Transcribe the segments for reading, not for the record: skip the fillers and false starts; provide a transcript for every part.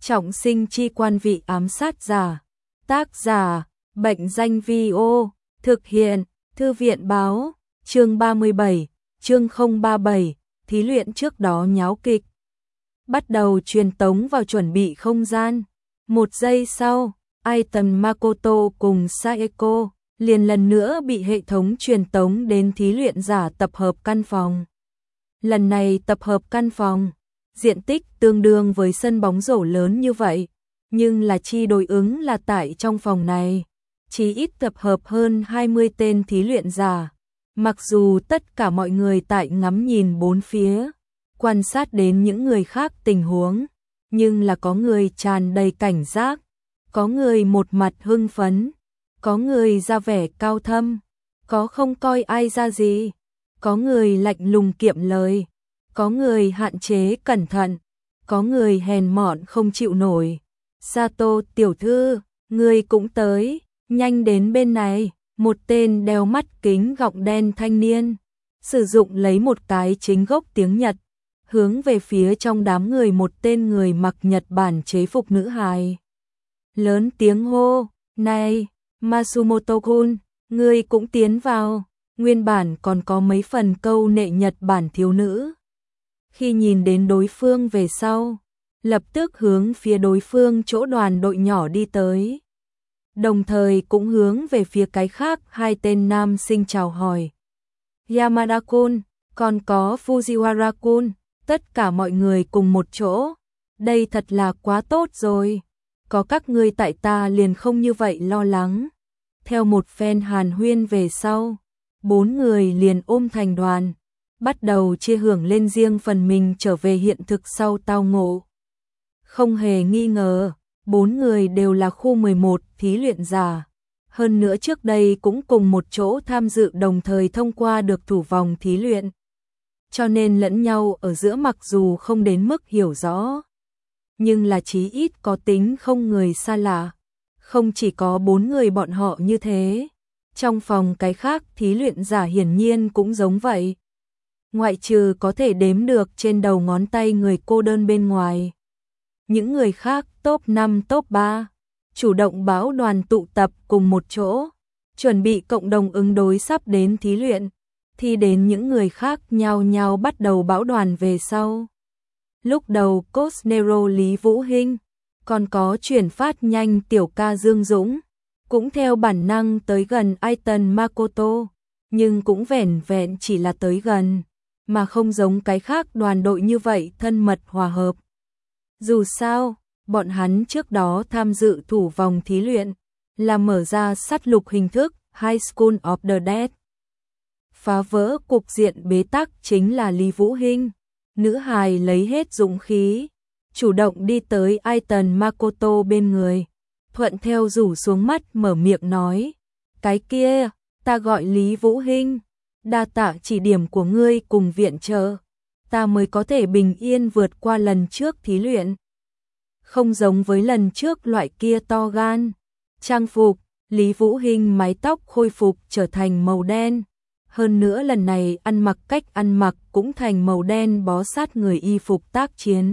Trọng sinh chi quan vị ám sát giả. Tác giả, Bệnh danh Vi-ô. Thực hiện, Thư viện báo. Chương 37, chương 037, thí luyện trước đó nháo kịch. Bắt đầu truyền tống vào chuẩn bị không gian. 1 giây sau, Aiton Makoto cùng Saeko liền lần nữa bị hệ thống truyền tống đến thí luyện giả tập hợp căn phòng. Lần này tập hợp căn phòng, diện tích tương đương với sân bóng rổ lớn như vậy, nhưng là chi đối ứng là tại trong phòng này, chỉ ít tập hợp hơn 20 tên thí luyện giả. Mặc dù tất cả mọi người tại ngắm nhìn bốn phía, quan sát đến những người khác tình huống, nhưng là có người tràn đầy cảnh giác, có người một mặt hưng phấn, có người ra vẻ cao thâm, có không coi ai ra gì, có người lạnh lùng kiệm lời, có người hạn chế cẩn thận, có người hèn mọn không chịu nổi. Sato tiểu thư, ngươi cũng tới, nhanh đến bên này. Một tên đeo mắt kính gọng đen thanh niên, sử dụng lấy một cái chính gốc tiếng Nhật, hướng về phía trong đám người một tên người mặc Nhật Bản chế phục nữ hài. Lớn tiếng hô, này, Masumoto-kun, ngươi cũng tiến vào. Nguyên bản còn có mấy phần câu nệ Nhật Bản thiếu nữ. Khi nhìn đến đối phương về sau, lập tức hướng phía đối phương chỗ đoàn đội nhỏ đi tới. Đồng thời cũng hướng về phía cái khác hai tên nam sinh chào hỏi. Yamada-kun, còn có Fujiwara-kun, tất cả mọi người cùng một chỗ. Đây thật là quá tốt rồi. Có các ngươi tại ta liền không như vậy lo lắng. Theo một phen hàn huyên về sau, 4 người liền ôm thành đoàn, bắt đầu chia hưởng lên riêng phần mình trở về hiện thực sau tao ngộ. Không hề nghi ngờ, 4 người đều là khu 11 thí luyện giả. Hơn nữa trước đây cũng cùng một chỗ tham dự đồng thời thông qua được thủ vòng thí luyện. Cho nên lẫn nhau ở giữa mặc dù không đến mức hiểu rõ, nhưng là chí ít có tính không người xa lạ. Không chỉ có 4 người bọn họ như thế, trong phòng cái khác thí luyện giả hiển nhiên cũng giống vậy. Ngoại trừ có thể đếm được trên đầu ngón tay người cô đơn bên ngoài. Những người khác top 5 top 3, chủ động báo đoàn tụ tập cùng một chỗ, chuẩn bị cộng đồng ứng đối sắp đến thí luyện, thì đến những người khác nhao nhao bắt đầu báo đoàn về sau. Lúc đầu Cosnero Lý Vũ Hinh, còn có chuyển phát nhanh tiểu ca Dương Dũng, cũng theo bản năng tới gần Aiton Makoto, nhưng cũng vẻn vẹn chỉ là tới gần, mà không giống cái khác đoàn đội như vậy thân mật hòa hợp. Dù sao, bọn hắn trước đó tham dự thủ vòng thí luyện, là mở ra sát lục hình thức High School of the Dead. Phá vỡ cục diện bế tắc chính là Lý Vũ Hinh, nữ hài lấy hết dũng khí, chủ động đi tới Aiton Makoto bên người, thuận theo rủ xuống mắt mở miệng nói, cái kia, ta gọi Lý Vũ Hinh, đa tạ chỉ điểm của ngươi cùng viện trợ, ta mới có thể bình yên vượt qua lần trước thí luyện. Không giống với lần trước loại kia to gan. Trang phục, Lý Vũ Hinh mái tóc khôi phục trở thành màu đen. Hơn nữa lần này cách ăn mặc cũng thành màu đen bó sát người y phục tác chiến.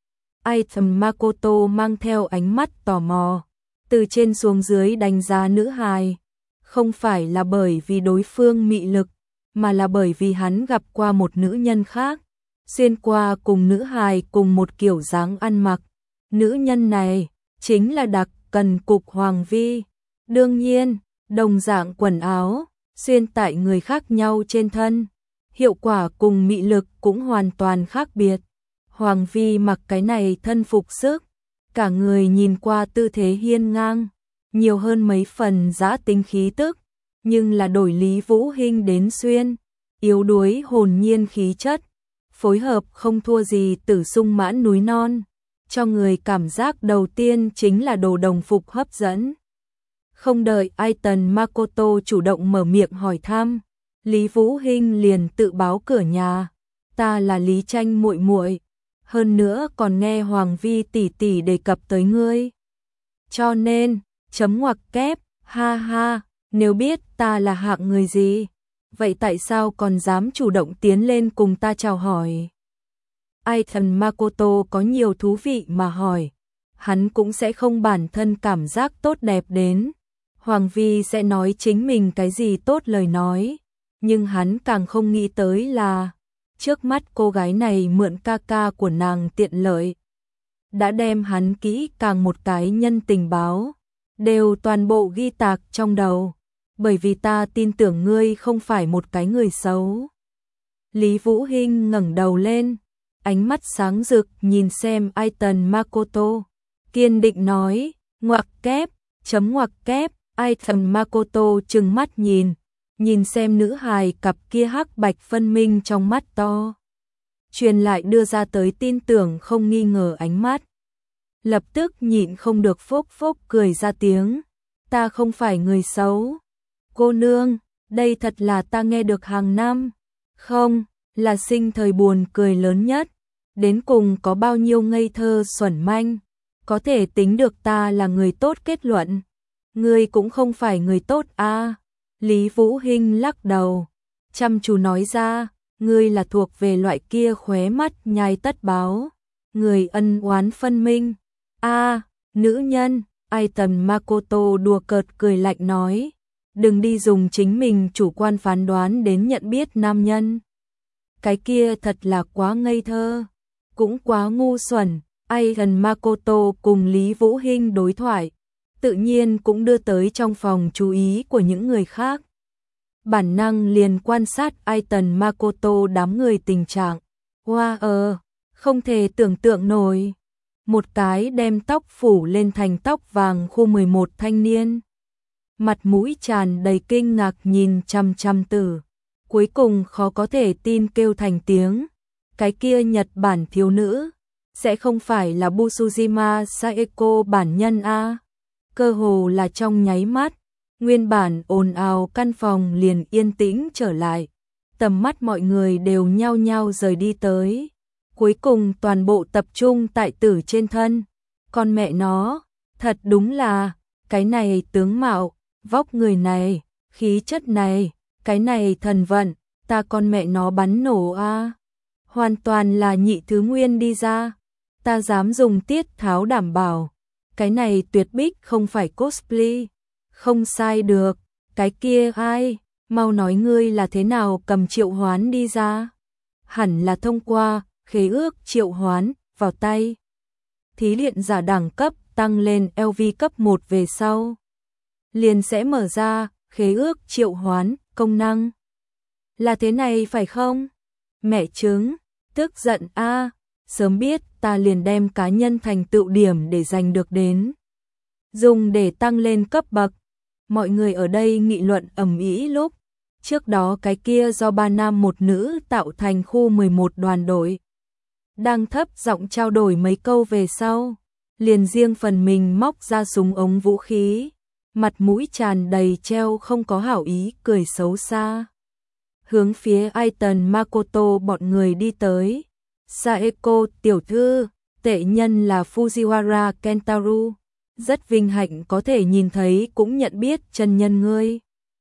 Aiton Makoto mang theo ánh mắt tò mò, từ trên xuống dưới đánh giá nữ hài. Không phải là bởi vì đối phương mị lực, mà là bởi vì hắn gặp qua một nữ nhân khác, xuyên qua cùng nữ hài cùng một kiểu dáng ăn mặc. Nữ nhân này chính là đặc cần cục Hoàng Vi. Đương nhiên, đồng dạng quần áo, xuyên tại người khác nhau trên thân, hiệu quả cùng mị lực cũng hoàn toàn khác biệt. Hoàng Vi mặc cái này thân phục sức, cả người nhìn qua tư thế hiên ngang, nhiều hơn mấy phần dã tính khí tức, nhưng là đổi Lý Vũ Hinh đến xuyên, yếu đuối hồn nhiên khí chất, phối hợp không thua gì Tử Sung Mãn núi non, cho người cảm giác đầu tiên chính là đồ đồng phục hấp dẫn. Không đợi Aiton Makoto chủ động mở miệng hỏi thăm, Lý Vũ Hinh liền tự báo cửa nhà, ta là Lý Tranh muội muội, hơn nữa còn nghe Hoàng Vi tỷ tỷ đề cập tới ngươi. Cho nên, chấm ngoặc kép, ha ha, nếu biết ta là hạng người gì, vậy tại sao còn dám chủ động tiến lên cùng ta chào hỏi? Aiton Makoto có nhiều thú vị mà hỏi. hắn cũng sẽ không bản thân cảm giác tốt đẹp đến. Hoàng Vi sẽ nói chính mình cái gì tốt lời nói, nhưng hắn càng không nghĩ tới là trước mắt cô gái này mượn ca ca của nàng tiện lợi, đã đem hắn kỹ càng một cái nhân tình báo, đều toàn bộ ghi tạc trong đầu, bởi vì ta tin tưởng ngươi không phải một cái người xấu. Lý Vũ Hinh ngẩng đầu lên, ánh mắt sáng rực nhìn xem Aiton Makoto, kiên định nói, ngoặc kép, chấm ngoặc kép. Aiton Makoto trừng mắt nhìn xem nữ hài cặp kia hắc bạch phân minh trong mắt to, truyền lại đưa ra tới tin tưởng không nghi ngờ ánh mắt. Lập tức nhịn không được phốc phốc cười ra tiếng, ta không phải người xấu. Cô nương, đây thật là ta nghe được hàng năm, không, là sinh thời buồn cười lớn nhất, đến cùng có bao nhiêu ngây thơ xuẩn manh, có thể tính được ta là người tốt kết luận. Ngươi cũng không phải người tốt a. Lý Vũ Hinh lắc đầu, chăm chú nói ra, ngươi là thuộc về loại kia khóe mắt nhai tất báo, người ân oán phân minh. A, nữ nhân, Aiton Makoto đùa cợt cười lạnh nói, đừng đi dùng chính mình chủ quan phán đoán đến nhận biết nam nhân. Cái kia thật là quá ngây thơ, cũng quá ngu xuẩn. Aiton Makoto cùng Lý Vũ Hinh đối thoại, tự nhiên cũng đưa tới trong phòng chú ý của những người khác. Bản năng liền quan sát Aiton Makoto đám người tình trạng. Wow, không thể tưởng tượng nổi. Một cái đem tóc phủ lên thành tóc vàng khu 11 thanh niên. Mặt mũi tràn đầy kinh ngạc nhìn chăm chăm Tử. Cuối cùng khó có thể tin kêu thành tiếng. Cái kia Nhật Bản thiếu nữ, sẽ không phải là Busujima Saeko bản nhân a? Cơ hồ là trong nháy mắt, nguyên bản ồn ào căn phòng liền yên tĩnh trở lại. Tầm mắt mọi người đều nhao nhao rời đi tới. Cuối cùng toàn bộ tập trung tại Tử trên thân. Con mẹ nó, thật đúng là, cái này tướng mạo, vóc người này, khí chất này, cái này thần vận, ta con mẹ nó bắn nổ a. Hoàn toàn là nhị thứ nguyên đi ra. Ta dám dùng tiết tháo đảm bảo, cái này tuyệt bích không phải cosplay, không sai được. Cái kia ai, mau nói ngươi là thế nào cầm triệu hoán đi ra. Hẳn là thông qua khế ước triệu hoán vào tay. Thí luyện giả đẳng cấp tăng lên LV cấp 1 về sau, liền sẽ mở ra khế ước triệu hoán công năng. Là thế này phải không? Mẹ chứng, tức giận a, sớm biết ta liền đem cá nhân thành tựu điểm để giành được đến, dùng để tăng lên cấp bậc. Mọi người ở đây nghị luận ầm ĩ lúc trước đó cái kia do 3 nam một nữ tạo thành khu 11 đoàn đội đang thấp giọng trao đổi mấy câu về sau, liền riêng phần mình móc ra súng ống vũ khí, mặt mũi tràn đầy treo không có hảo ý cười xấu xa, hướng phía Aiton Makoto bọn người đi tới. Saeko tiểu thư, tệ nhân là Fujiwara Kentaru, rất vinh hạnh có thể nhìn thấy cũng nhận biết chân nhân ngươi.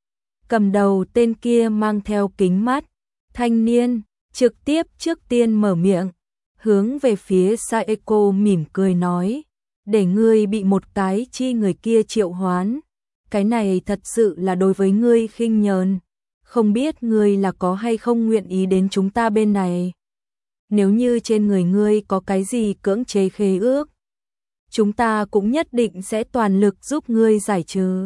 Cầm đầu tên kia mang theo kính mắt, thanh niên, trực tiếp trước tiên mở miệng, hướng về phía Saeko mỉm cười nói, để ngươi bị một cái chi người kia triệu hoán, cái này thật sự là đối với ngươi khinh nhờn, không biết ngươi là có hay không nguyện ý đến chúng ta bên này. Nếu như trên người ngươi có cái gì cưỡng chế khế ước, chúng ta cũng nhất định sẽ toàn lực giúp ngươi giải trừ.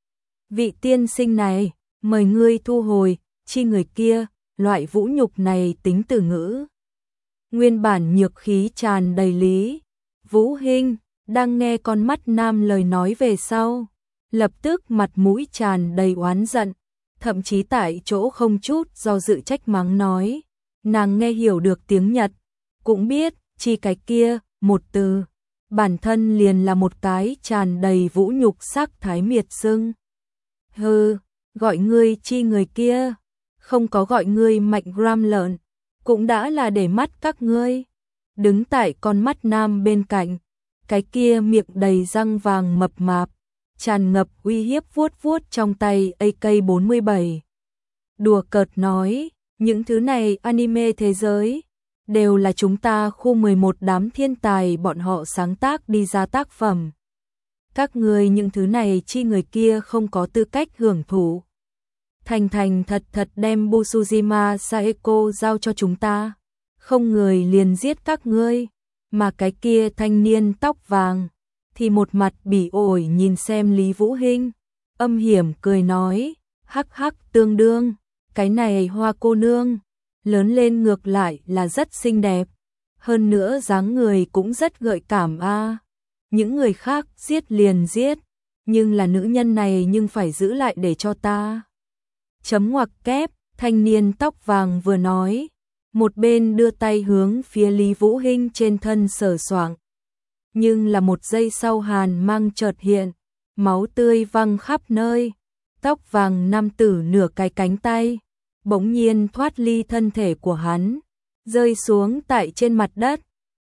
Vị tiên sinh này, mời ngươi thu hồi, chi người kia, loại vũ nhục này tính từ ngữ. Nguyên bản nhược khí tràn đầy Lý Vũ Hinh, đang nghe con mắt nam lời nói về sau, lập tức mặt mũi tràn đầy oán giận, thậm chí tại chỗ không chút do dự trách mắng nói, nàng nghe hiểu được tiếng Nhật, cũng biết, chi cái kia, một từ, bản thân liền là một cái tràn đầy vũ nhục sắc thái miệt sưng. Hừ, gọi ngươi chi người kia, không có gọi ngươi mạnh gram lợn, cũng đã là để mắt các ngươi. Đứng tại con mắt nam bên cạnh, cái kia miệng đầy răng vàng mập mạp, tràn ngập uy hiếp vuốt vuốt trong tay AK-47. Đùa cợt nói, những thứ này anime thế giới, đều là chúng ta khu 11 đám thiên tài bọn họ sáng tác đi ra tác phẩm. Các ngươi những thứ này chi người kia không có tư cách hưởng thụ. Thành thành thật thật đem Busujima Saeko giao cho chúng ta, không người liền giết các ngươi. Mà cái kia thanh niên tóc vàng thì một mặt bỉ ổi nhìn xem Lý Vũ Hinh, âm hiểm cười nói, hắc hắc tương đương, cái này Hoa cô nương, lớn lên ngược lại là rất xinh đẹp, hơn nữa dáng người cũng rất gợi cảm a. Những người khác giết liền giết, nhưng là nữ nhân này nhưng phải giữ lại để cho ta. Chấm ngoặc kép, thanh niên tóc vàng vừa nói, một bên đưa tay hướng phía Lý Vũ Hinh trên thân sờ soạng. Nhưng là một giây sau hàn mang chợt hiện, máu tươi văng khắp nơi, tóc vàng nam tử nửa cái cánh tay, bỗng nhiên thoát ly thân thể của hắn, rơi xuống tại trên mặt đất.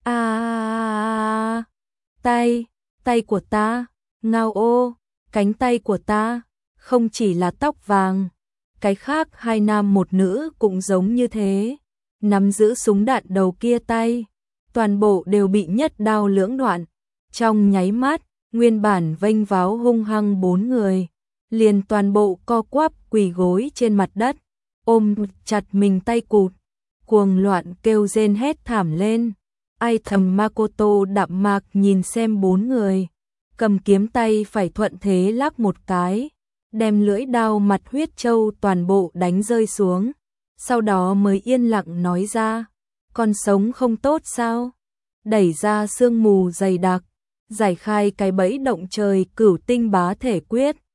Tay của ta, ngao ô, cánh tay của ta, không chỉ là tóc vàng, cái khác hai nam một nữ cũng giống như thế, nắm giữ súng đạn đầu kia tay, toàn bộ đều bị nhất đao lưỡng đoạn. Trong nháy mắt, nguyên bản vênh váo hung hăng 4 người, liền toàn bộ co quắp quỳ gối trên mặt đất, ôm chặt mình tay cụt, cuồng loạn kêu rên hét thảm lên. Ai thầm Makoto đạm mạc nhìn xem 4 người, cầm kiếm tay phải thuận thế lắc một cái, đem lưỡi đao mặt huyết châu toàn bộ đánh rơi xuống, sau đó mới yên lặng nói ra, còn sống không tốt sao? Đẩy ra sương mù dày đặc, giải khai cái bẫy động trời cửu tinh bá thể quyết,